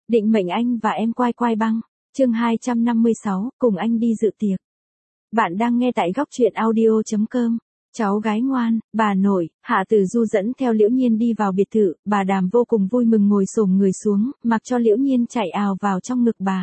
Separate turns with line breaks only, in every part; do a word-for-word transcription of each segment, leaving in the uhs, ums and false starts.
Định mệnh anh và em quai quai băng, chương hai trăm năm mươi sáu, cùng anh đi dự tiệc. Bạn đang nghe tại góc truyện audio chấm com. Cháu gái ngoan, bà nội, Hạ Tử Du dẫn theo Liễu Nhiên đi vào biệt thự, bà Đàm vô cùng vui mừng ngồi xổm người xuống, mặc cho Liễu Nhiên chạy ào vào trong ngực bà.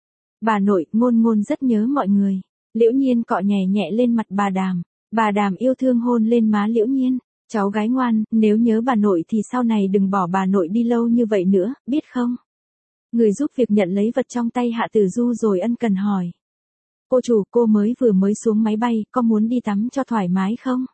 Bà nội, Ngôn Ngôn rất nhớ mọi người. Liễu Nhiên cọ nhẹ nhẹ lên mặt bà Đàm, bà Đàm yêu thương hôn lên má Liễu Nhiên. Cháu gái ngoan, nếu nhớ bà nội thì sau này đừng bỏ bà nội đi lâu như vậy nữa, biết không? Người giúp việc nhận lấy vật trong tay Hạ Tử Du rồi ân cần hỏi. Cô chủ, cô mới vừa mới xuống máy bay, có muốn đi tắm cho thoải mái không?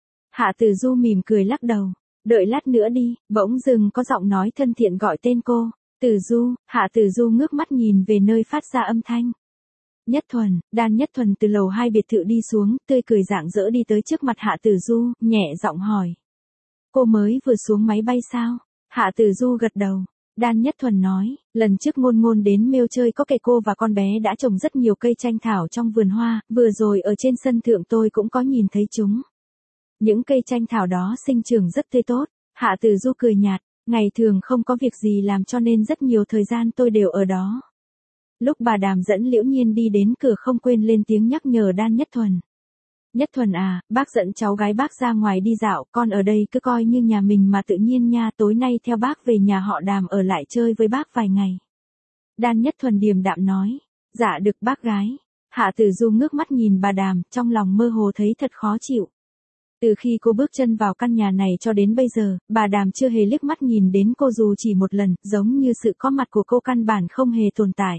Hạ Tử Du mỉm cười lắc đầu. Đợi lát nữa đi, bỗng dưng có giọng nói thân thiện gọi tên cô. Tử Du, Hạ Tử Du ngước mắt nhìn về nơi phát ra âm thanh. Nhất Thuần, Đan Nhất Thuần từ lầu hai biệt thự đi xuống, tươi cười rạng rỡ đi tới trước mặt Hạ Tử Du, nhẹ giọng hỏi. Cô mới vừa xuống máy bay sao? Hạ Tử Du gật đầu. Đan Nhất Thuần nói, lần trước Ngôn Ngôn đến Mêu chơi có kể cô và con bé đã trồng rất nhiều cây chanh thảo trong vườn hoa, vừa rồi ở trên sân thượng tôi cũng có nhìn thấy chúng. Những cây chanh thảo đó sinh trưởng rất tươi tốt. Hạ Tử Du cười nhạt, ngày thường không có việc gì làm cho nên rất nhiều thời gian tôi đều ở đó. Lúc bà Đàm dẫn Liễu Nhiên đi đến cửa không quên lên tiếng nhắc nhở Đan Nhất Thuần. Nhất Thuần à, bác dẫn cháu gái bác ra ngoài đi dạo, con ở đây cứ coi như nhà mình mà tự nhiên nha, tối nay theo bác về nhà họ Đàm ở lại chơi với bác vài ngày. Đan Nhất Thuần điềm đạm nói, dạ được bác gái. Hạ Tử Du ngước mắt nhìn bà Đàm, trong lòng mơ hồ thấy thật khó chịu. Từ khi cô bước chân vào căn nhà này cho đến bây giờ, bà Đàm chưa hề liếc mắt nhìn đến cô dù chỉ một lần, giống như sự có mặt của cô căn bản không hề tồn tại.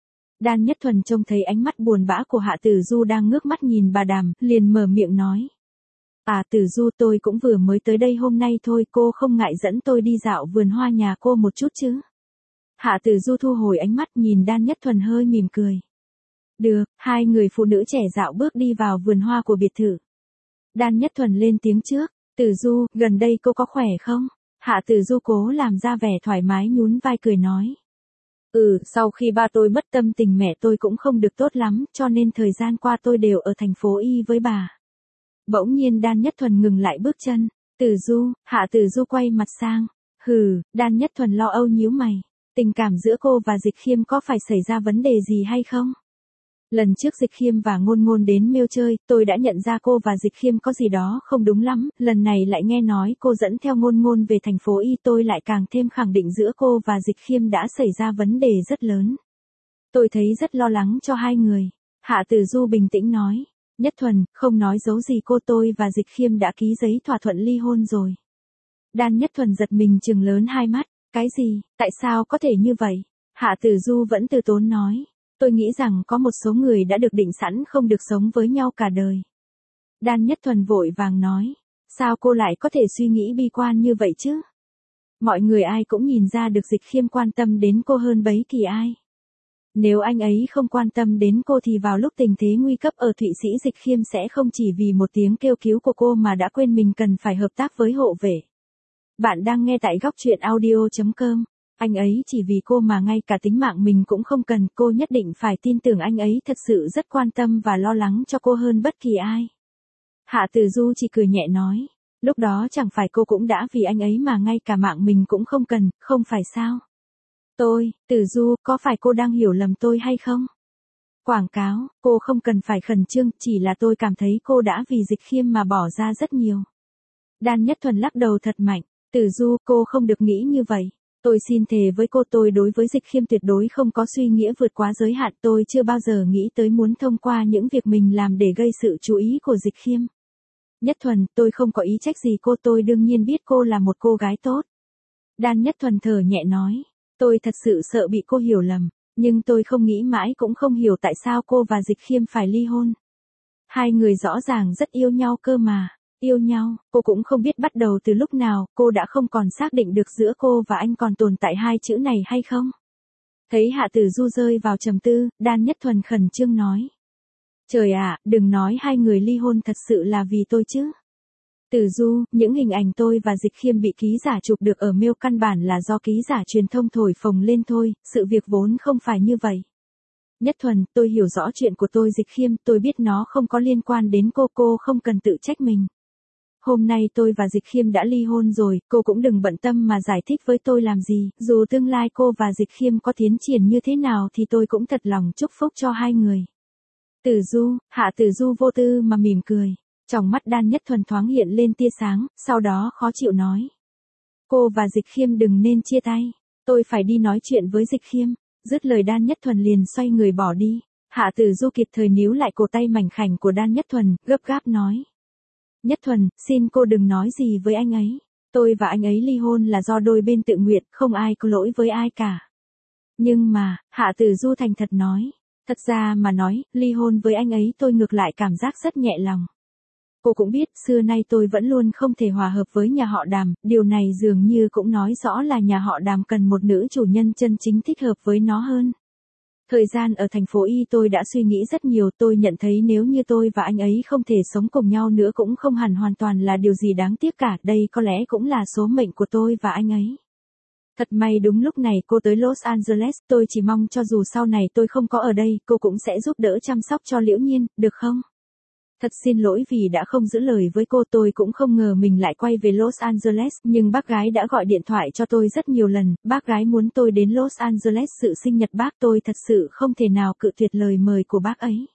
Đan Nhất Thuần trông thấy ánh mắt buồn bã của Hạ Tử Du đang ngước mắt nhìn bà Đàm, liền mở miệng nói. À Tử Du, tôi cũng vừa mới tới đây hôm nay thôi, cô không ngại dẫn tôi đi dạo vườn hoa nhà cô một chút chứ? Hạ Tử Du thu hồi ánh mắt nhìn Đan Nhất Thuần hơi mỉm cười. Được, hai người phụ nữ trẻ dạo bước đi vào vườn hoa của biệt thự. Đan Nhất Thuần lên tiếng trước, Tử Du, gần đây cô có khỏe không? Hạ Tử Du cố làm ra vẻ thoải mái nhún vai cười nói. Ừ, sau khi ba tôi mất tâm tình mẹ tôi cũng không được tốt lắm, cho nên thời gian qua tôi đều ở thành phố Y với bà. Bỗng nhiên Đan Nhất Thuần ngừng lại bước chân. Tử Du, Hạ Tử Du quay mặt sang. Hừ, Đan Nhất Thuần lo âu nhíu mày. Tình cảm giữa cô và Dịch Khiêm có phải xảy ra vấn đề gì hay không? Lần trước Dịch Khiêm và Ngôn Ngôn đến Mêu chơi, tôi đã nhận ra cô và Dịch Khiêm có gì đó không đúng lắm, lần này lại nghe nói cô dẫn theo Ngôn Ngôn về thành phố Y, tôi lại càng thêm khẳng định giữa cô và Dịch Khiêm đã xảy ra vấn đề rất lớn. Tôi thấy rất lo lắng cho hai người. Hạ Tử Du bình tĩnh nói. Nhất Thuần, không nói giấu gì cô, tôi và Dịch Khiêm đã ký giấy thỏa thuận ly hôn rồi. Đan Nhất Thuần giật mình trừng lớn hai mắt. Cái gì, tại sao có thể như vậy? Hạ Tử Du vẫn từ tốn nói. Tôi nghĩ rằng có một số người đã được định sẵn không được sống với nhau cả đời. Đan Nhất Thuần vội vàng nói. Sao cô lại có thể suy nghĩ bi quan như vậy chứ? Mọi người ai cũng nhìn ra được Dịch Khiêm quan tâm đến cô hơn bấy kỳ ai. Nếu anh ấy không quan tâm đến cô thì vào lúc tình thế nguy cấp ở Thụy Sĩ, Dịch Khiêm sẽ không chỉ vì một tiếng kêu cứu của cô mà đã quên mình cần phải hợp tác với hộ vệ. Bạn đang nghe tại góc truyện audio chấm com. Anh ấy chỉ vì cô mà ngay cả tính mạng mình cũng không cần, cô nhất định phải tin tưởng anh ấy thật sự rất quan tâm và lo lắng cho cô hơn bất kỳ ai. Hạ Tử Du chỉ cười nhẹ nói, lúc đó chẳng phải cô cũng đã vì anh ấy mà ngay cả mạng mình cũng không cần, không phải sao? Tôi, Tử Du, có phải cô đang hiểu lầm tôi hay không? Quảng cáo, cô không cần phải khẩn trương, chỉ là tôi cảm thấy cô đã vì Dịch Khiêm mà bỏ ra rất nhiều. Đan Nhất Thuần lắc đầu thật mạnh, Tử Du, cô không được nghĩ như vậy. Tôi xin thề với cô, tôi đối với Dịch Khiêm tuyệt đối không có suy nghĩa vượt quá giới hạn, tôi chưa bao giờ nghĩ tới muốn thông qua những việc mình làm để gây sự chú ý của Dịch Khiêm. Nhất Thuần, tôi không có ý trách gì cô, tôi đương nhiên biết cô là một cô gái tốt. Đan Nhất Thuần thở nhẹ nói, tôi thật sự sợ bị cô hiểu lầm, nhưng tôi không nghĩ mãi cũng không hiểu tại sao cô và Dịch Khiêm phải ly hôn. Hai người rõ ràng rất yêu nhau cơ mà. Yêu nhau, cô cũng không biết bắt đầu từ lúc nào, cô đã không còn xác định được giữa cô và anh còn tồn tại hai chữ này hay không? Thấy Hạ Tử Du rơi vào trầm tư, Đan Nhất Thuần khẩn trương nói. Trời ạ, đừng nói hai người ly hôn thật sự là vì tôi chứ. Tử Du, những hình ảnh tôi và Dịch Khiêm bị ký giả chụp được ở Mail căn bản là do ký giả truyền thông thổi phồng lên thôi, sự việc vốn không phải như vậy. Nhất Thuần, tôi hiểu rõ chuyện của tôi Dịch Khiêm, tôi biết nó không có liên quan đến cô, cô không cần tự trách mình. Hôm nay tôi và Dịch Khiêm đã ly hôn rồi, cô cũng đừng bận tâm mà giải thích với tôi làm gì, dù tương lai cô và Dịch Khiêm có tiến triển như thế nào thì tôi cũng thật lòng chúc phúc cho hai người. Tử Du, Hạ Tử Du vô tư mà mỉm cười, trong mắt Đan Nhất Thuần thoáng hiện lên tia sáng, sau đó khó chịu nói. Cô và Dịch Khiêm đừng nên chia tay, tôi phải đi nói chuyện với Dịch Khiêm. Dứt lời Đan Nhất Thuần liền xoay người bỏ đi. Hạ Tử Du kịp thời níu lại cổ tay mảnh khảnh của Đan Nhất Thuần, gấp gáp nói. Nhất Thuần, xin cô đừng nói gì với anh ấy. Tôi và anh ấy ly hôn là do đôi bên tự nguyện, không ai có lỗi với ai cả. Nhưng mà, Hạ Tử Du thành thật nói. Thật ra mà nói, ly hôn với anh ấy tôi ngược lại cảm giác rất nhẹ lòng. Cô cũng biết, xưa nay tôi vẫn luôn không thể hòa hợp với nhà họ Đàm, điều này dường như cũng nói rõ là nhà họ Đàm cần một nữ chủ nhân chân chính thích hợp với nó hơn. Thời gian ở thành phố Y tôi đã suy nghĩ rất nhiều, tôi nhận thấy nếu như tôi và anh ấy không thể sống cùng nhau nữa cũng không hẳn hoàn toàn là điều gì đáng tiếc cả, đây có lẽ cũng là số mệnh của tôi và anh ấy. Thật may đúng lúc này cô tới Los Angeles, tôi chỉ mong cho dù sau này tôi không có ở đây, cô cũng sẽ giúp đỡ chăm sóc cho Liễu Nhiên, được không? Thật xin lỗi vì đã không giữ lời với cô, tôi cũng không ngờ mình lại quay về Los Angeles, nhưng bác gái đã gọi điện thoại cho tôi rất nhiều lần, bác gái muốn tôi đến Los Angeles dự sinh nhật bác, tôi thật sự không thể nào cự tuyệt lời mời của bác ấy.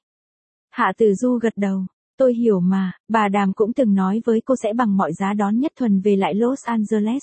Hạ Tử Du gật đầu, tôi hiểu mà, bà Đàm cũng từng nói với cô sẽ bằng mọi giá đón Nhất Thuần về lại Los Angeles.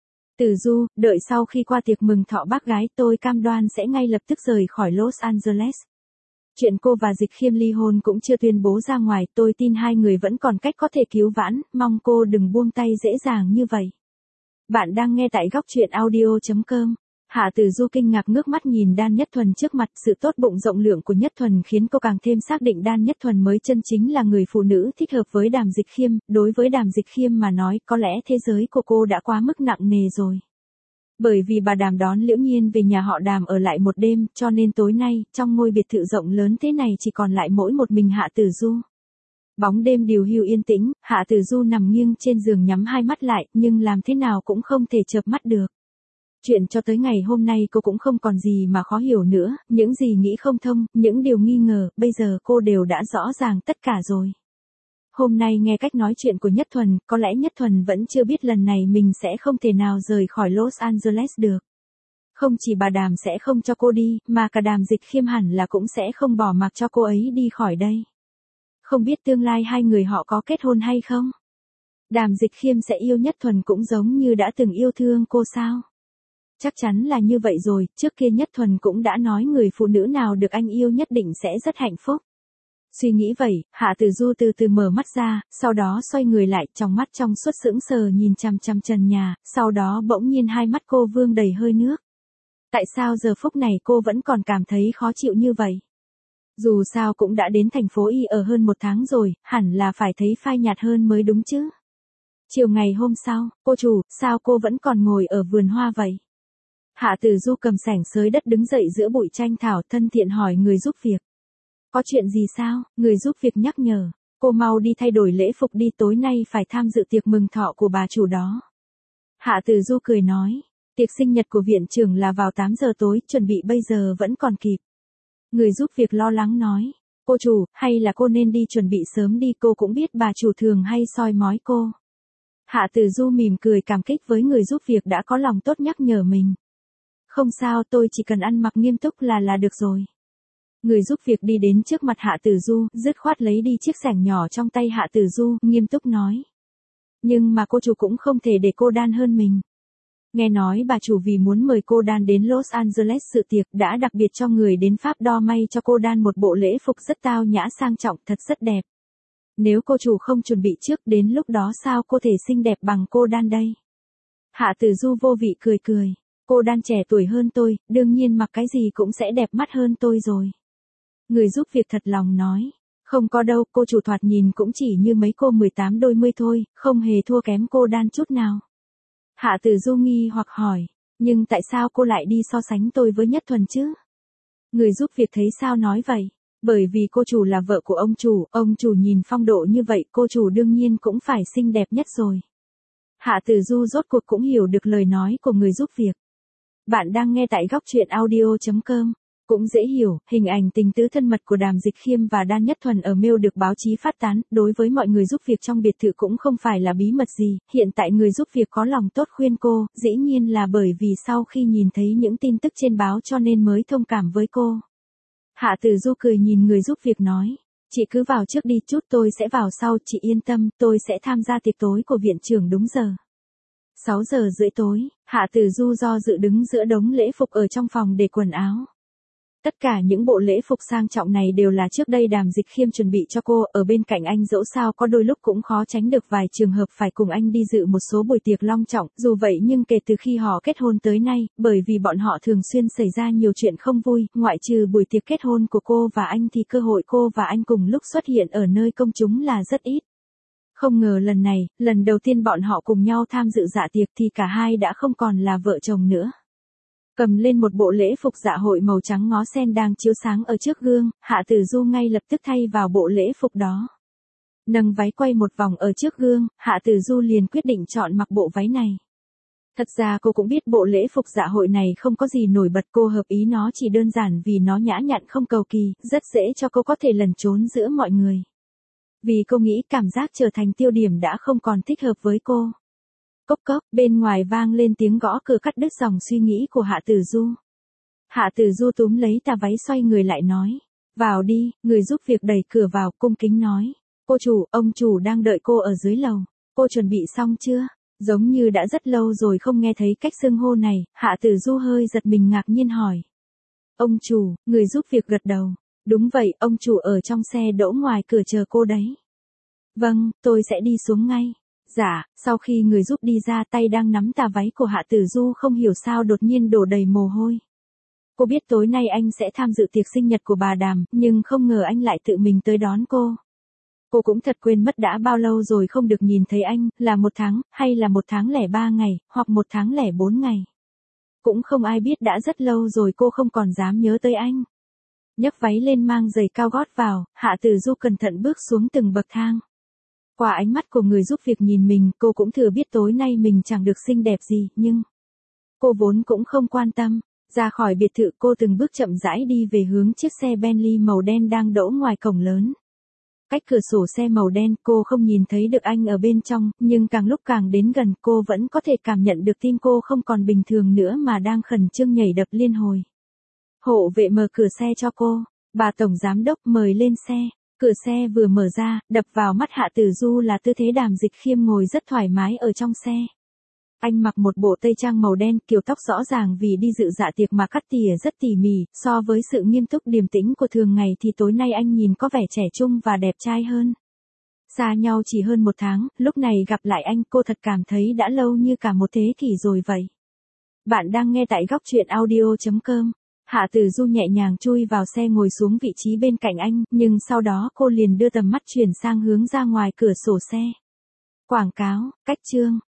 Tử Du, đợi sau khi qua tiệc mừng thọ bác gái tôi cam đoan sẽ ngay lập tức rời khỏi Los Angeles. Chuyện cô và Dịch Khiêm ly hôn cũng chưa tuyên bố ra ngoài, tôi tin hai người vẫn còn cách có thể cứu vãn, mong cô đừng buông tay dễ dàng như vậy. Bạn đang nghe tại góc truyện audio chấm com. Hạ Tử Du kinh ngạc ngước mắt nhìn Đan Nhất Thuần trước mặt, sự tốt bụng rộng lượng của Nhất Thuần khiến cô càng thêm xác định Đan Nhất Thuần mới chân chính là người phụ nữ thích hợp với Đàm Dịch Khiêm, đối với Đàm Dịch Khiêm mà nói có lẽ thế giới của cô đã quá mức nặng nề rồi. Bởi vì bà Đàm đón Liễu Nhiên về nhà họ Đàm ở lại một đêm, cho nên tối nay, trong ngôi biệt thự rộng lớn thế này chỉ còn lại mỗi một mình Hạ Tử Du. Bóng đêm điều hưu yên tĩnh, Hạ Tử Du nằm nghiêng trên giường nhắm hai mắt lại, nhưng làm thế nào cũng không thể chợp mắt được. Chuyện cho tới ngày hôm nay cô cũng không còn gì mà khó hiểu nữa, những gì nghĩ không thông, những điều nghi ngờ, bây giờ cô đều đã rõ ràng tất cả rồi. Hôm nay nghe cách nói chuyện của Nhất Thuần, có lẽ Nhất Thuần vẫn chưa biết lần này mình sẽ không thể nào rời khỏi Los Angeles được. Không chỉ bà Đàm sẽ không cho cô đi, mà cả Đàm Dịch Khiêm hẳn là cũng sẽ không bỏ mặc cho cô ấy đi khỏi đây. Không biết tương lai hai người họ có kết hôn hay không? Đàm Dịch Khiêm sẽ yêu Nhất Thuần cũng giống như đã từng yêu thương cô sao? Chắc chắn là như vậy rồi, trước kia Nhất Thuần cũng đã nói người phụ nữ nào được anh yêu nhất định sẽ rất hạnh phúc. Suy nghĩ vậy, Hạ Tử Du từ từ mở mắt ra, sau đó xoay người lại, trong mắt trong suốt sững sờ nhìn chằm chằm trần nhà, sau đó bỗng nhiên hai mắt cô vương đầy hơi nước. Tại sao giờ phút này cô vẫn còn cảm thấy khó chịu như vậy? Dù sao cũng đã đến thành phố Y ở hơn một tháng rồi, hẳn là phải thấy phai nhạt hơn mới đúng chứ. Chiều ngày hôm sau, cô chủ, sao cô vẫn còn ngồi ở vườn hoa vậy? Hạ Tử Du cầm xẻng xới đất đứng dậy giữa bụi chanh thảo, thân thiện hỏi người giúp việc. Có chuyện gì sao? Người giúp việc nhắc nhở. Cô mau đi thay đổi lễ phục đi, tối nay phải tham dự tiệc mừng thọ của bà chủ đó. Hạ Tử Du cười nói. Tiệc sinh nhật của viện trưởng là vào tám giờ tối, chuẩn bị bây giờ vẫn còn kịp. Người giúp việc lo lắng nói. Cô chủ, hay là cô nên đi chuẩn bị sớm đi, cô cũng biết bà chủ thường hay soi mói cô. Hạ Tử Du mỉm cười cảm kích với người giúp việc đã có lòng tốt nhắc nhở mình. Không sao, tôi chỉ cần ăn mặc nghiêm túc là là được rồi. Người giúp việc đi đến trước mặt Hạ Tử Du, dứt khoát lấy đi chiếc xẻng nhỏ trong tay Hạ Tử Du, nghiêm túc nói. Nhưng mà cô chủ cũng không thể để cô Đan hơn mình. Nghe nói bà chủ vì muốn mời cô Đan đến Los Angeles dự tiệc đã đặc biệt cho người đến Pháp đo may cho cô Đan một bộ lễ phục rất tao nhã sang trọng, thật rất đẹp. Nếu cô chủ không chuẩn bị trước, đến lúc đó sao cô thể xinh đẹp bằng cô Đan đây? Hạ Tử Du vô vị cười cười. Cô Đan trẻ tuổi hơn tôi, đương nhiên mặc cái gì cũng sẽ đẹp mắt hơn tôi rồi. Người giúp việc thật lòng nói. Không có đâu, cô chủ thoạt nhìn cũng chỉ như mấy cô mười tám đôi mươi thôi, không hề thua kém cô Đan chút nào. Hạ Tử Du nghi hoặc hỏi. Nhưng tại sao cô lại đi so sánh tôi với Nhất Thuần chứ? Người giúp việc thấy sao nói vậy? Bởi vì cô chủ là vợ của ông chủ, ông chủ nhìn phong độ như vậy, cô chủ đương nhiên cũng phải xinh đẹp nhất rồi. Hạ Tử Du rốt cuộc cũng hiểu được lời nói của người giúp việc. Bạn đang nghe tại góc truyện audio chấm com. Cũng dễ hiểu, hình ảnh tình tứ thân mật của Đàm Dịch Khiêm và Đan Nhất Thuần ở mail được báo chí phát tán, đối với mọi người giúp việc trong biệt thự cũng không phải là bí mật gì, hiện tại người giúp việc có lòng tốt khuyên cô, dĩ nhiên là bởi vì sau khi nhìn thấy những tin tức trên báo cho nên mới thông cảm với cô. Hạ Tử Du cười nhìn người giúp việc nói, chị cứ vào trước đi, chút tôi sẽ vào sau, chị yên tâm, tôi sẽ tham gia tiệc tối của viện trưởng đúng giờ. sáu giờ rưỡi tối, Hạ Tử Du do dự đứng giữa đống lễ phục ở trong phòng để quần áo. Tất cả những bộ lễ phục sang trọng này đều là trước đây Đàm Dịch Khiêm chuẩn bị cho cô, ở bên cạnh anh dẫu sao có đôi lúc cũng khó tránh được vài trường hợp phải cùng anh đi dự một số buổi tiệc long trọng, dù vậy nhưng kể từ khi họ kết hôn tới nay, bởi vì bọn họ thường xuyên xảy ra nhiều chuyện không vui, ngoại trừ buổi tiệc kết hôn của cô và anh thì cơ hội cô và anh cùng lúc xuất hiện ở nơi công chúng là rất ít. Không ngờ lần này, lần đầu tiên bọn họ cùng nhau tham dự dạ tiệc thì cả hai đã không còn là vợ chồng nữa. Cầm lên một bộ lễ phục dạ hội màu trắng ngó sen đang chiếu sáng ở trước gương, Hạ Tử Du ngay lập tức thay vào bộ lễ phục đó. Nâng váy quay một vòng ở trước gương, Hạ Tử Du liền quyết định chọn mặc bộ váy này. Thật ra cô cũng biết bộ lễ phục dạ hội này không có gì nổi bật, cô hợp ý nó chỉ đơn giản vì nó nhã nhặn không cầu kỳ, rất dễ cho cô có thể lẩn trốn giữa mọi người. Vì cô nghĩ cảm giác trở thành tiêu điểm đã không còn thích hợp với cô. Cốc cốc, bên ngoài vang lên tiếng gõ cửa cắt đứt dòng suy nghĩ của Hạ Tử Du. Hạ Tử Du túm lấy tà váy xoay người lại nói. Vào đi, người giúp việc đẩy cửa vào, cung kính nói. Cô chủ, ông chủ đang đợi cô ở dưới lầu. Cô chuẩn bị xong chưa? Giống như đã rất lâu rồi không nghe thấy cách xưng hô này, Hạ Tử Du hơi giật mình ngạc nhiên hỏi. Ông chủ, người giúp việc gật đầu. Đúng vậy, ông chủ ở trong xe đỗ ngoài cửa chờ cô đấy. Vâng, tôi sẽ đi xuống ngay. Dạ, sau khi người giúp đi ra, tay đang nắm tà váy của Hạ Tử Du không hiểu sao đột nhiên đổ đầy mồ hôi. Cô biết tối nay anh sẽ tham dự tiệc sinh nhật của bà Đàm, nhưng không ngờ anh lại tự mình tới đón cô. Cô cũng thật quên mất đã bao lâu rồi không được nhìn thấy anh, là một tháng, hay là một tháng lẻ ba ngày, hoặc một tháng lẻ bốn ngày. Cũng không ai biết đã rất lâu rồi cô không còn dám nhớ tới anh. Nhấc váy lên mang giày cao gót vào, Hạ Tử Du cẩn thận bước xuống từng bậc thang. Qua ánh mắt của người giúp việc nhìn mình, cô cũng thừa biết tối nay mình chẳng được xinh đẹp gì, nhưng cô vốn cũng không quan tâm. Ra khỏi biệt thự cô từng bước chậm rãi đi về hướng chiếc xe Bentley màu đen đang đỗ ngoài cổng lớn. Cách cửa sổ xe màu đen cô không nhìn thấy được anh ở bên trong, nhưng càng lúc càng đến gần cô vẫn có thể cảm nhận được tim cô không còn bình thường nữa mà đang khẩn trương nhảy đập liên hồi. Hộ vệ mở cửa xe cho cô. Bà tổng giám đốc mời lên xe. Cửa xe vừa mở ra, đập vào mắt Hạ Tử Du là tư thế Đàm Dịch Khiêm ngồi rất thoải mái ở trong xe. Anh mặc một bộ tây trang màu đen, kiểu tóc rõ ràng vì đi dự dạ tiệc mà cắt tỉa rất tỉ mỉ, so với sự nghiêm túc điềm tĩnh của thường ngày thì tối nay anh nhìn có vẻ trẻ trung và đẹp trai hơn. Xa nhau chỉ hơn một tháng, lúc này gặp lại anh cô thật cảm thấy đã lâu như cả một thế kỷ rồi vậy. Bạn đang nghe tại góc truyện audio chấm com. Hạ Tử Du nhẹ nhàng chui vào xe ngồi xuống vị trí bên cạnh anh, nhưng sau đó cô liền đưa tầm mắt chuyển sang hướng ra ngoài cửa sổ xe. Quảng cáo, cách chương.